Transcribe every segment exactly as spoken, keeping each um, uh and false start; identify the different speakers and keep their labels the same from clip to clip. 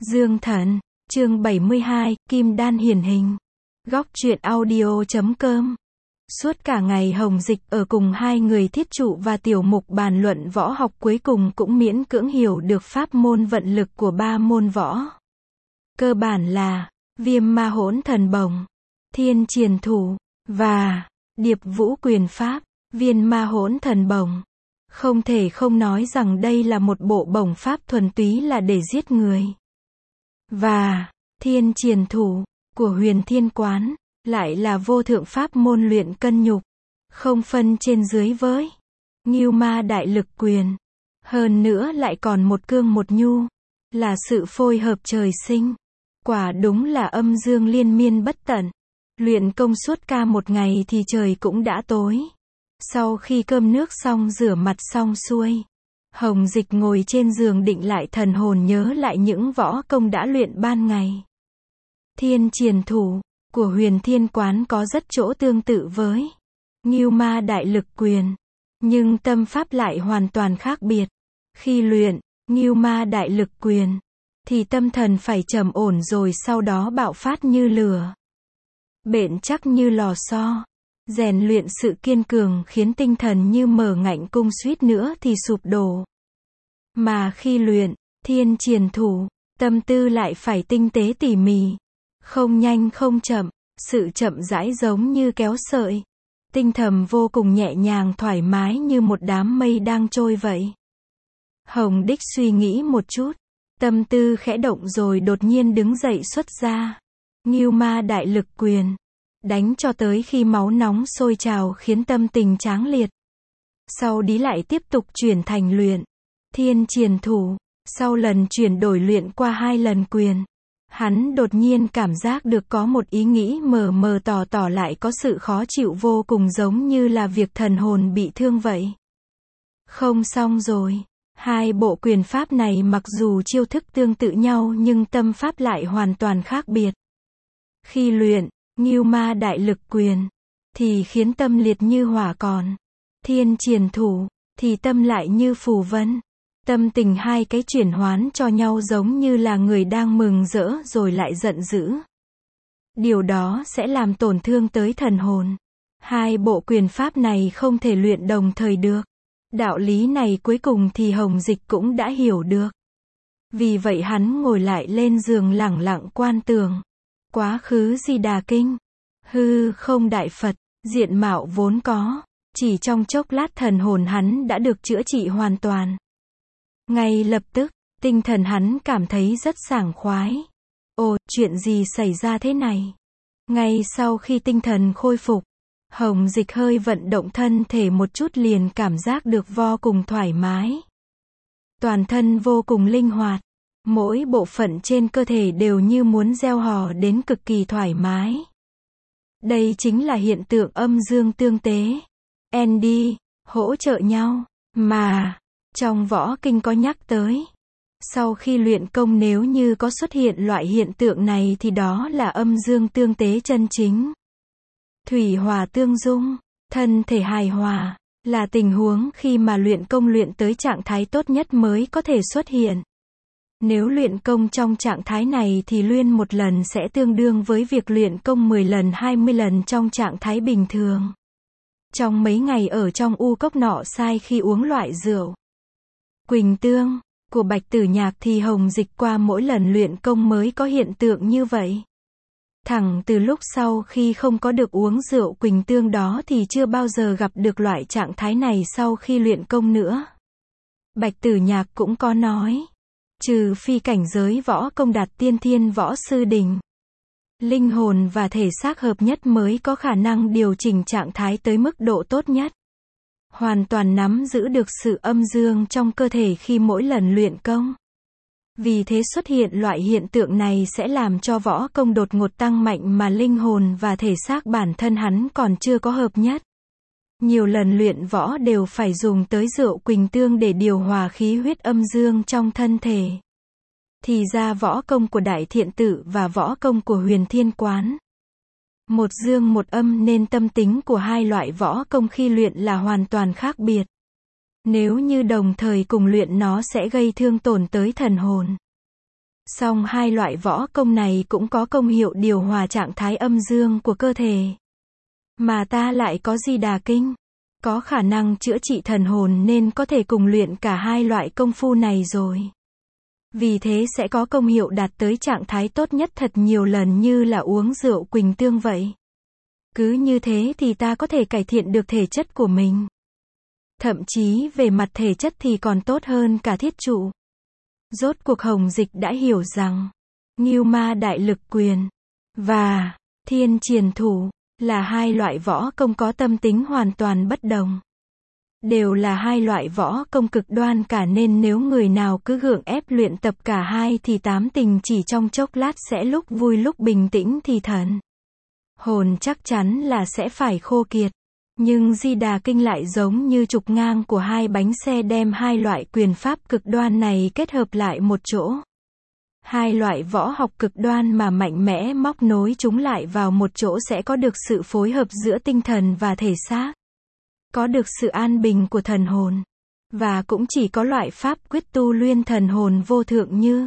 Speaker 1: Dương Thần, chương bảy mươi hai, Kim Đan hiển hình. Góc truyện audio chấm com. Suốt cả ngày Hồng Dịch ở cùng hai người Thiết Trụ và Tiểu Mục bàn luận võ học, cuối cùng cũng miễn cưỡng hiểu được pháp môn vận lực của ba môn võ. Cơ bản là Viêm Ma Hỗn Thần Bổng, Thiên Triền Thủ và Điệp Vũ Quyền Pháp. Viên Ma Hỗn Thần Bổng, không thể không nói rằng đây là một bộ bổng pháp thuần túy là để giết người. Và Thiên Triền Thủ của Huyền Thiên Quán lại là vô thượng pháp môn luyện cân nhục, không phân trên dưới với Ngưu Ma Đại Lực Quyền. Hơn nữa lại còn một cương một nhu, là sự phối hợp trời sinh. Quả đúng là âm dương liên miên bất tận. Luyện công suốt ca một ngày thì trời cũng đã tối. Sau khi cơm nước xong, rửa mặt xong xuôi, Hồng Dịch ngồi trên giường định lại thần hồn nhớ lại những võ công đã luyện ban ngày. Thiên Triền Thủ của Huyền Thiên Quán có rất chỗ tương tự với Ngưu Ma Đại Lực Quyền, nhưng tâm pháp lại hoàn toàn khác biệt. Khi luyện Ngưu Ma Đại Lực Quyền thì tâm thần phải trầm ổn, rồi sau đó bạo phát như lửa, bền chắc như lò xo, rèn luyện sự kiên cường khiến tinh thần như mở ngạnh cung suýt nữa thì sụp đổ. Mà khi luyện Thiên Triền Thủ, tâm tư lại phải tinh tế tỉ mỉ, không nhanh không chậm, sự chậm rãi giống như kéo sợi, tinh thầm vô cùng nhẹ nhàng thoải mái như một đám mây đang trôi vậy. Hồng Đích suy nghĩ một chút, tâm tư khẽ động rồi đột nhiên đứng dậy xuất ra Ngưu Ma Đại Lực Quyền, đánh cho tới khi máu nóng sôi trào khiến tâm tình tráng liệt. Sau đi lại tiếp tục chuyển thành luyện Thiên Triền Thủ. Sau lần chuyển đổi luyện qua hai lần quyền, hắn đột nhiên cảm giác được có một ý nghĩ mờ mờ tỏ tỏ lại có sự khó chịu vô cùng, giống như là việc thần hồn bị thương vậy. Không xong rồi. Hai bộ quyền pháp này mặc dù chiêu thức tương tự nhau nhưng tâm pháp lại hoàn toàn khác biệt. Khi luyện Ngưu Ma Đại Lực Quyền thì khiến tâm liệt như hỏa, còn Thiên Triền Thủ thì tâm lại như phù vân. Tâm tình hai cái chuyển hoán cho nhau giống như là người đang mừng rỡ rồi lại giận dữ. Điều đó sẽ làm tổn thương tới thần hồn. Hai bộ quyền pháp này không thể luyện đồng thời được. Đạo lý này cuối cùng thì Hồng Dịch cũng đã hiểu được. Vì vậy hắn ngồi lại lên giường lẳng lặng quan tưởng Quá khứ Di Đà Kinh. Hư không đại Phật, diện mạo vốn có, chỉ trong chốc lát thần hồn hắn đã được chữa trị hoàn toàn. Ngay lập tức, tinh thần hắn cảm thấy rất sảng khoái. Ồ, chuyện gì xảy ra thế này? Ngay sau khi tinh thần khôi phục, Hồng Dịch hơi vận động thân thể một chút liền cảm giác được vô cùng thoải mái. Toàn thân vô cùng linh hoạt. Mỗi bộ phận trên cơ thể đều như muốn reo hò đến cực kỳ thoải mái. Đây chính là hiện tượng âm dương tương tế. Andy, hỗ trợ nhau. Mà trong võ kinh có nhắc tới, sau khi luyện công nếu như có xuất hiện loại hiện tượng này thì đó là âm dương tương tế chân chính. Thủy hỏa tương dung, thân thể hài hòa, là tình huống khi mà luyện công luyện tới trạng thái tốt nhất mới có thể xuất hiện. Nếu luyện công trong trạng thái này thì luyện một lần sẽ tương đương với việc luyện công mười lần hai mươi lần trong trạng thái bình thường. Trong mấy ngày ở trong u cốc nọ sai khi uống loại rượu Quỳnh Tương của Bạch Tử Nhạc thì Hồng Dịch qua mỗi lần luyện công mới có hiện tượng như vậy. Thẳng từ lúc sau khi không có được uống rượu Quỳnh Tương đó thì chưa bao giờ gặp được loại trạng thái này sau khi luyện công nữa. Bạch Tử Nhạc cũng có nói, trừ phi cảnh giới võ công đạt tiên thiên võ sư đỉnh, linh hồn và thể xác hợp nhất mới có khả năng điều chỉnh trạng thái tới mức độ tốt nhất. Hoàn toàn nắm giữ được sự âm dương trong cơ thể khi mỗi lần luyện công. Vì thế xuất hiện loại hiện tượng này sẽ làm cho võ công đột ngột tăng mạnh mà linh hồn và thể xác bản thân hắn còn chưa có hợp nhất. Nhiều lần luyện võ đều phải dùng tới rượu Quỳnh Tương để điều hòa khí huyết âm dương trong thân thể. Thì ra võ công của Đại Thiện Tự và võ công của Huyền Thiên Quán, một dương một âm, nên tâm tính của hai loại võ công khi luyện là hoàn toàn khác biệt. Nếu như đồng thời cùng luyện nó sẽ gây thương tổn tới thần hồn. Song hai loại võ công này cũng có công hiệu điều hòa trạng thái âm dương của cơ thể. Mà ta lại có Di Đà Kinh, có khả năng chữa trị thần hồn nên có thể cùng luyện cả hai loại công phu này rồi. Vì thế sẽ có công hiệu đạt tới trạng thái tốt nhất thật nhiều lần như là uống rượu quỳnh tương vậy. Cứ như thế thì ta có thể cải thiện được thể chất của mình. Thậm chí về mặt thể chất thì còn tốt hơn cả thiết trụ. Rốt cuộc Hồng Dịch đã hiểu rằng, Ngưu Ma Đại Lực Quyền và Thiên Triền Thủ là hai loại võ công có tâm tính hoàn toàn bất đồng. Đều là hai loại võ công cực đoan cả nên nếu người nào cứ gượng ép luyện tập cả hai thì tám tình chỉ trong chốc lát sẽ lúc vui lúc bình tĩnh thì thần hồn chắc chắn là sẽ phải khô kiệt. Nhưng Di Đà Kinh lại giống như trục ngang của hai bánh xe đem hai loại quyền pháp cực đoan này kết hợp lại một chỗ. Hai loại võ học cực đoan mà mạnh mẽ móc nối chúng lại vào một chỗ sẽ có được sự phối hợp giữa tinh thần và thể xác. Có được sự an bình của thần hồn. Và cũng chỉ có loại pháp quyết tu luyện thần hồn vô thượng như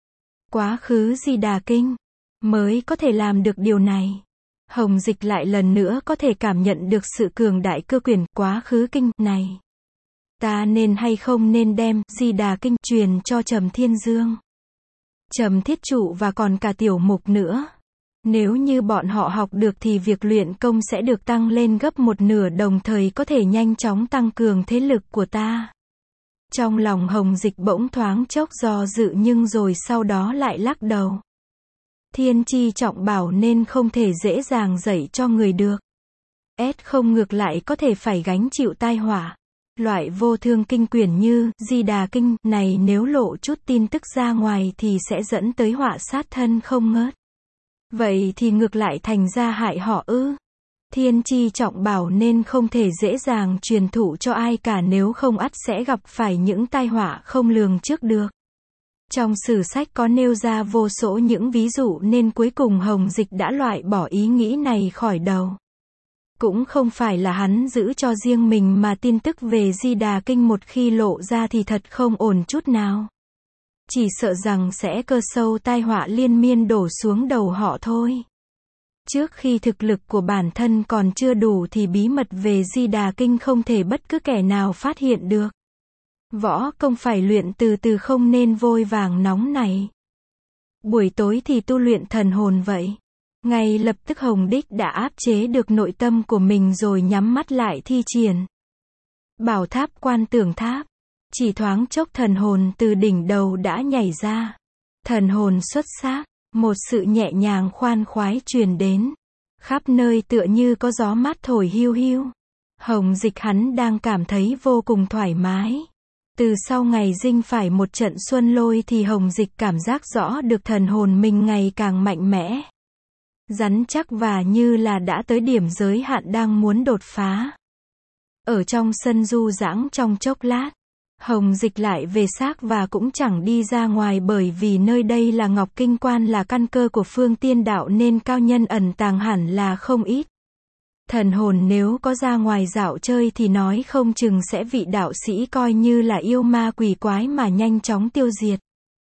Speaker 1: Quá khứ Di Đà Kinh mới có thể làm được điều này. Hồng Dịch lại lần nữa có thể cảm nhận được sự cường đại cơ quyền Quá khứ kinh này. Ta nên hay không nên đem Di Đà Kinh truyền cho Trầm Thiên Dương, Trầm Thiết Trụ và còn cả Tiểu Mục nữa. Nếu như bọn họ học được thì việc luyện công sẽ được tăng lên gấp một nửa đồng thời có thể nhanh chóng tăng cường thế lực của ta. Trong lòng Hồng Dịch bỗng thoáng chốc do dự nhưng rồi sau đó lại lắc đầu. Thiên chi trọng bảo nên không thể dễ dàng dạy cho người được. S không ngược lại có thể phải gánh chịu tai họa. Loại vô thương kinh quyển như Di Đà Kinh này nếu lộ chút tin tức ra ngoài thì sẽ dẫn tới họa sát thân không ngớt. Vậy thì ngược lại thành ra hại họ ư? Thiên chi trọng bảo nên không thể dễ dàng truyền thụ cho ai cả nếu không ắt sẽ gặp phải những tai họa không lường trước được. Trong sử sách có nêu ra vô số những ví dụ nên cuối cùng Hồng Dịch đã loại bỏ ý nghĩ này khỏi đầu. Cũng không phải là hắn giữ cho riêng mình mà tin tức về Di Đà Kinh một khi lộ ra thì thật không ổn chút nào. Chỉ sợ rằng sẽ cơ sâu tai họa liên miên đổ xuống đầu họ thôi. Trước khi thực lực của bản thân còn chưa đủ thì bí mật về Di Đà Kinh không thể bất cứ kẻ nào phát hiện được. Võ công phải luyện từ từ không nên vội vàng nóng này. Buổi tối thì tu luyện thần hồn vậy. Ngay lập tức Hồng Đích đã áp chế được nội tâm của mình rồi nhắm mắt lại thi triển Bảo Tháp Quan Tưởng Tháp. Chỉ thoáng chốc thần hồn từ đỉnh đầu đã nhảy ra. Thần hồn xuất xác, một sự nhẹ nhàng khoan khoái truyền đến. Khắp nơi tựa như có gió mát thổi hiu hiu. Hồng Dịch hắn đang cảm thấy vô cùng thoải mái. Từ sau ngày dinh phải một trận xuân lôi thì Hồng Dịch cảm giác rõ được thần hồn mình ngày càng mạnh mẽ, rắn chắc và như là đã tới điểm giới hạn đang muốn đột phá. Ở trong sân du đãng trong chốc lát, Hồng Dịch lại về xác và cũng chẳng đi ra ngoài bởi vì nơi đây là Ngọc Kinh Quan là căn cơ của phương tiên đạo nên cao nhân ẩn tàng hẳn là không ít. Thần hồn nếu có ra ngoài dạo chơi thì nói không chừng sẽ vị đạo sĩ coi như là yêu ma quỷ quái mà nhanh chóng tiêu diệt.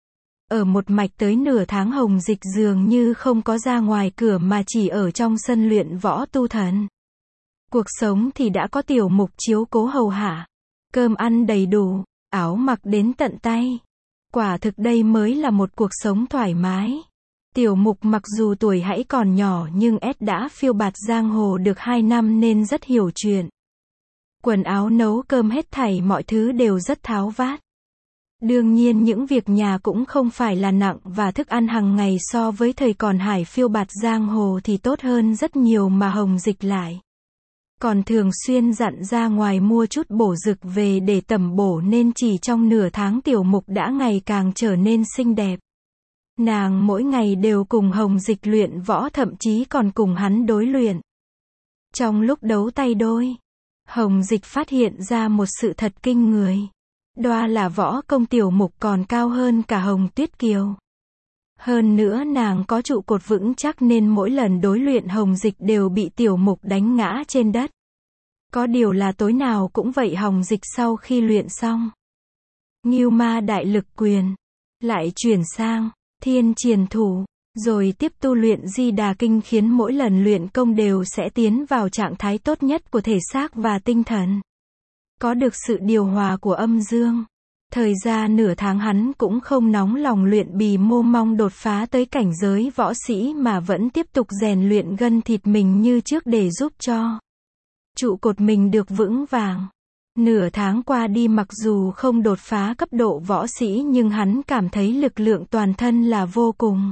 Speaker 1: Ở một mạch tới nửa tháng Hồng Dịch dường như không có ra ngoài cửa mà chỉ ở trong sân luyện võ tu thần. Cuộc sống thì đã có Tiểu Mục chiếu cố hầu hạ, cơm ăn đầy đủ, áo mặc đến tận tay. Quả thực đây mới là một cuộc sống thoải mái. Tiểu Mục mặc dù tuổi hãy còn nhỏ nhưng S đã phiêu bạt giang hồ được hai năm nên rất hiểu chuyện. Quần áo nấu cơm hết thảy mọi thứ đều rất tháo vát. Đương nhiên những việc nhà cũng không phải là nặng và thức ăn hàng ngày so với thời còn hải phiêu bạt giang hồ thì tốt hơn rất nhiều mà Hồng Dịch lại còn thường xuyên dặn ra ngoài mua chút bổ dược về để tẩm bổ nên chỉ trong nửa tháng Tiểu Mục đã ngày càng trở nên xinh đẹp. Nàng mỗi ngày đều cùng Hồng Dịch luyện võ thậm chí còn cùng hắn đối luyện. Trong lúc đấu tay đôi, Hồng Dịch phát hiện ra một sự thật kinh người. Đoa là võ công Tiểu Mục còn cao hơn cả Hồng Tuyết Kiều. Hơn nữa nàng có trụ cột vững chắc nên mỗi lần đối luyện Hồng Dịch đều bị Tiểu Mục đánh ngã trên đất. Có điều là tối nào cũng vậy Hồng Dịch sau khi luyện xong Ngưu Ma Đại Lực Quyền lại chuyển sang Thiên Triền Thủ, rồi tiếp tu luyện Di Đà Kinh khiến mỗi lần luyện công đều sẽ tiến vào trạng thái tốt nhất của thể xác và tinh thần. Có được sự điều hòa của âm dương. Thời gian nửa tháng hắn cũng không nóng lòng luyện bì mô mong đột phá tới cảnh giới võ sĩ mà vẫn tiếp tục rèn luyện gân thịt mình như trước để giúp cho trụ cột mình được vững vàng. Nửa tháng qua đi, mặc dù không đột phá cấp độ võ sĩ nhưng hắn cảm thấy lực lượng toàn thân là vô cùng.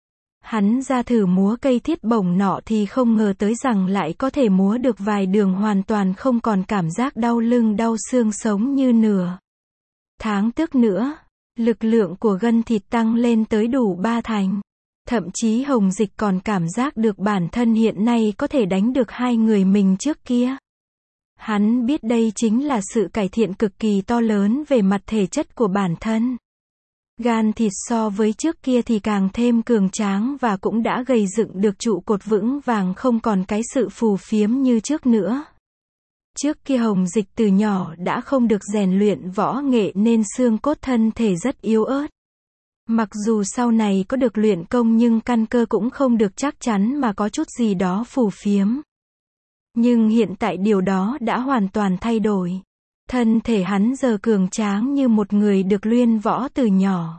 Speaker 1: Hắn ra thử múa cây thiết bổng nọ thì không ngờ tới rằng lại có thể múa được vài đường hoàn toàn không còn cảm giác đau lưng đau xương sống như nửa tháng trước nữa. Lực lượng của gân thịt tăng lên tới đủ ba thành. Thậm chí Hồng Dịch còn cảm giác được bản thân hiện nay có thể đánh được hai người mình trước kia. Hắn biết đây chính là sự cải thiện cực kỳ to lớn về mặt thể chất của bản thân. Gan thịt so với trước kia thì càng thêm cường tráng và cũng đã gây dựng được trụ cột vững vàng, không còn cái sự phù phiếm như trước nữa. Trước kia Hồng Dịch từ nhỏ đã không được rèn luyện võ nghệ nên xương cốt thân thể rất yếu ớt. Mặc dù sau này có được luyện công nhưng căn cơ cũng không được chắc chắn mà có chút gì đó phù phiếm. Nhưng hiện tại điều đó đã hoàn toàn thay đổi. Thân thể hắn giờ cường tráng như một người được luyện võ từ nhỏ.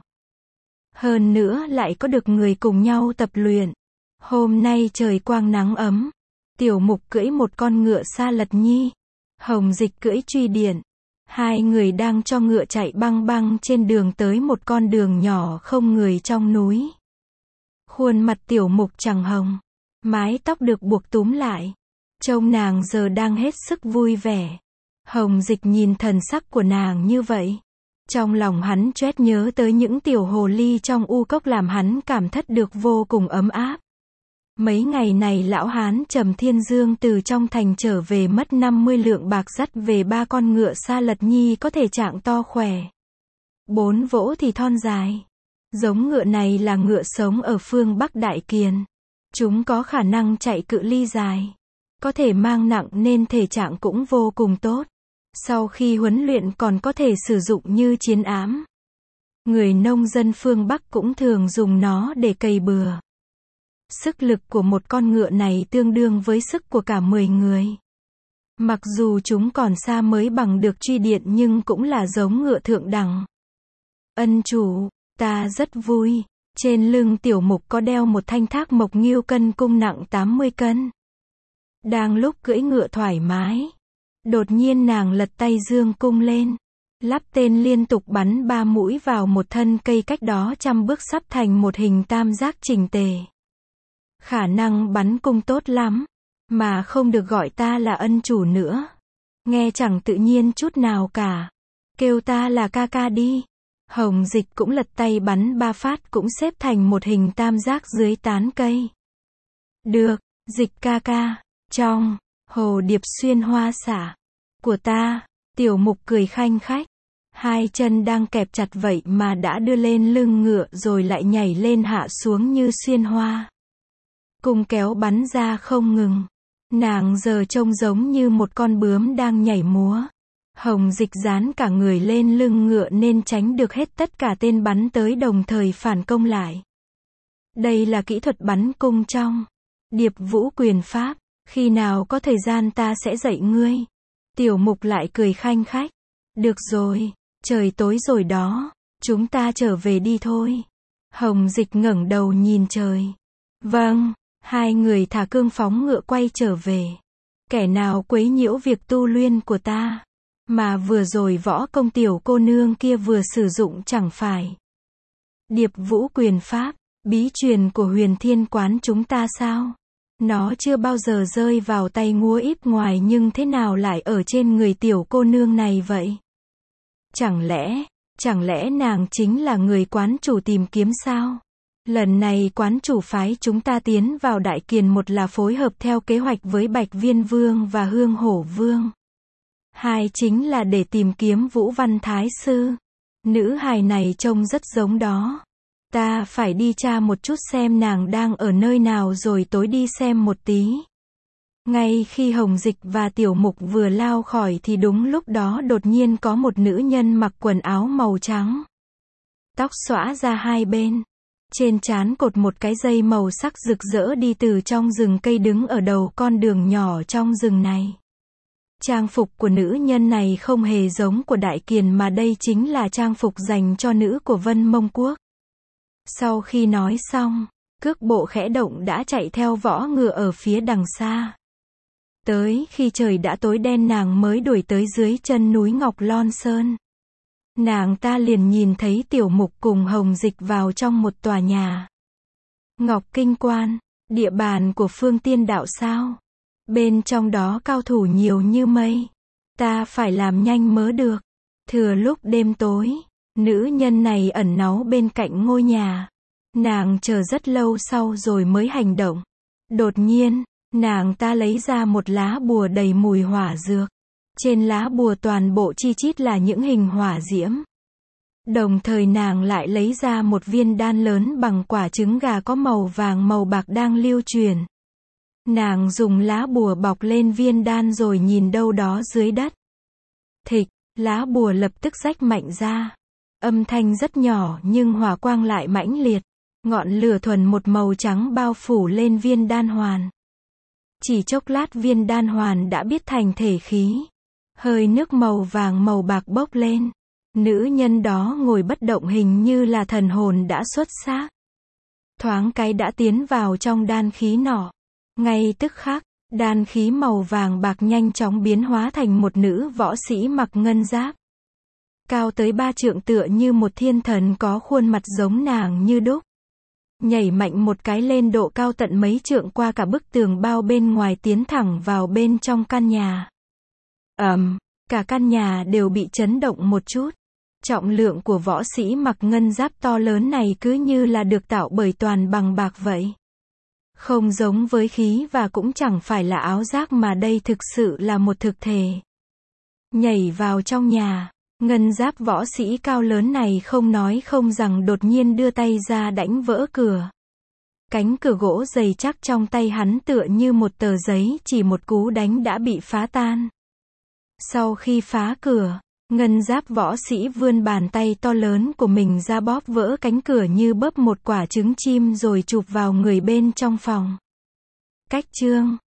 Speaker 1: Hơn nữa lại có được người cùng nhau tập luyện. Hôm nay trời quang nắng ấm. Tiểu Mục cưỡi một con ngựa Sa Lật Nhi. Hồng Dịch cưỡi Truy Điện. Hai người đang cho ngựa chạy băng băng trên đường tới một con đường nhỏ không người trong núi. Khuôn mặt Tiểu Mục trắng hồng. Mái tóc được buộc túm lại. Trông nàng giờ đang hết sức vui vẻ. Hồng Dịch nhìn thần sắc của nàng như vậy. Trong lòng hắn choét nhớ tới những tiểu hồ ly trong u cốc làm hắn cảm thất được vô cùng ấm áp. Mấy ngày này lão hán Trầm Thiên Dương từ trong thành trở về mất năm mươi lượng bạc dắt về ba con ngựa Sa Lật Nhi có thể trạng to khỏe. Bốn vỗ thì thon dài. Giống ngựa này là ngựa sống ở phương Bắc Đại Kiền. Chúng có khả năng chạy cự ly dài. Có thể mang nặng nên thể trạng cũng vô cùng tốt. Sau khi huấn luyện còn có thể sử dụng như chiến ám. Người nông dân phương Bắc cũng thường dùng nó để cày bừa. Sức lực của một con ngựa này tương đương với sức của cả mười người. Mặc dù chúng còn xa mới bằng được Truy Điện nhưng cũng là giống ngựa thượng đẳng. Ân chủ, ta rất vui. Trên lưng Tiểu Mục có đeo một thanh thác mộc nghiêu cân cung nặng tám mươi cân. Đang lúc cưỡi ngựa thoải mái. Đột nhiên nàng lật tay dương cung lên. Lắp tên liên tục bắn ba mũi vào một thân cây cách đó trăm bước sắp thành một hình tam giác chỉnh tề. Khả năng bắn cung tốt lắm. Mà không được gọi ta là ân chủ nữa. Nghe chẳng tự nhiên chút nào cả. Kêu ta là ca ca đi. Hồng Dịch cũng lật tay bắn ba phát cũng xếp thành một hình tam giác dưới tán cây. Được, Dịch ca ca. Trong hồ điệp xuyên hoa xả của ta. Tiểu Mục cười khanh khách. Hai chân đang kẹp chặt vậy mà đã đưa lên lưng ngựa rồi lại nhảy lên hạ xuống như xuyên hoa. Cung kéo bắn ra không ngừng. Nàng giờ trông giống như một con bướm đang nhảy múa. Hồng Dịch dán cả người lên lưng ngựa nên tránh được hết tất cả tên bắn tới đồng thời phản công lại. Đây là kỹ thuật bắn cung trong Điệp Vũ Quyền Pháp. Khi nào có thời gian ta sẽ dạy ngươi. Tiểu Mục lại cười khanh khách. Được rồi, trời tối rồi đó. Chúng ta trở về đi thôi. Hồng Dịch ngẩng đầu nhìn trời. Vâng, hai người thả cương phóng ngựa quay trở về. Kẻ nào quấy nhiễu việc tu luyện của ta. Mà vừa rồi võ công tiểu cô nương kia vừa sử dụng chẳng phải Điệp Vũ Quyền Pháp, bí truyền của Huyền Thiên Quán chúng ta sao? Nó chưa bao giờ rơi vào tay Ngúa Íp ngoài nhưng thế nào lại ở trên người tiểu cô nương này vậy? Chẳng lẽ, chẳng lẽ nàng chính là người quán chủ tìm kiếm sao? Lần này quán chủ phái chúng ta tiến vào Đại Kiền, một là phối hợp theo kế hoạch với Bạch Viên Vương và Hương Hổ Vương. Hai chính là để tìm kiếm Vũ Văn Thái Sư. Nữ hài này trông rất giống đó. Ta phải đi tra một chút xem nàng đang ở nơi nào rồi tối đi xem một tí. Ngay khi Hồng Dịch và Tiểu Mục vừa lao khỏi thì đúng lúc đó đột nhiên có một nữ nhân mặc quần áo màu trắng. Tóc xõa ra hai bên. Trên trán cột một cái dây màu sắc rực rỡ đi từ trong rừng cây đứng ở đầu con đường nhỏ trong rừng này. Trang phục của nữ nhân này không hề giống của Đại Kiền mà đây chính là trang phục dành cho nữ của Vân Mông Quốc. Sau khi nói xong, cước bộ khẽ động đã chạy theo võ ngựa ở phía đằng xa. Tới khi trời đã tối đen nàng mới đuổi tới dưới chân núi Ngọc Lon Sơn. Nàng ta liền nhìn thấy Tiểu Mục cùng Hồng Dịch vào trong một tòa nhà. Ngọc Kinh Quan, địa bàn của Phương Tiên Đạo sao? Bên trong đó cao thủ nhiều như mây. Ta phải làm nhanh mới được. Thừa lúc đêm tối, nữ nhân này ẩn náu bên cạnh ngôi nhà. Nàng chờ rất lâu sau rồi mới hành động. Đột nhiên, nàng ta lấy ra một lá bùa đầy mùi hỏa dược. Trên lá bùa toàn bộ chi chít là những hình hỏa diễm. Đồng thời nàng lại lấy ra một viên đan lớn bằng quả trứng gà có màu vàng màu bạc đang lưu truyền. Nàng dùng lá bùa bọc lên viên đan rồi nhìn đâu đó dưới đất. Thịch, lá bùa lập tức rách mạnh ra. Âm thanh rất nhỏ nhưng hỏa quang lại mãnh liệt. Ngọn lửa thuần một màu trắng bao phủ lên viên đan hoàn. Chỉ chốc lát viên đan hoàn đã biến thành thể khí. Hơi nước màu vàng màu bạc bốc lên. Nữ nhân đó ngồi bất động hình như là thần hồn đã xuất xác. Thoáng cái đã tiến vào trong đan khí nọ. Ngay tức khắc, đan khí màu vàng bạc nhanh chóng biến hóa thành một nữ võ sĩ mặc ngân giáp. Cao tới ba trượng tựa như một thiên thần có khuôn mặt giống nàng như đúc. Nhảy mạnh một cái lên độ cao tận mấy trượng qua cả bức tường bao bên ngoài tiến thẳng vào bên trong căn nhà. Ầm, um, cả căn nhà đều bị chấn động một chút. Trọng lượng của võ sĩ mặc ngân giáp to lớn này cứ như là được tạo bởi toàn bằng bạc vậy. Không giống với khí và cũng chẳng phải là áo giáp mà đây thực sự là một thực thể. Nhảy vào trong nhà, ngân giáp võ sĩ cao lớn này không nói không rằng đột nhiên đưa tay ra đánh vỡ cửa. Cánh cửa gỗ dày chắc trong tay hắn tựa như một tờ giấy, chỉ một cú đánh đã bị phá tan. Sau khi phá cửa, ngân giáp võ sĩ vươn bàn tay to lớn của mình ra bóp vỡ cánh cửa như bóp một quả trứng chim rồi chụp vào người bên trong phòng. Cách chương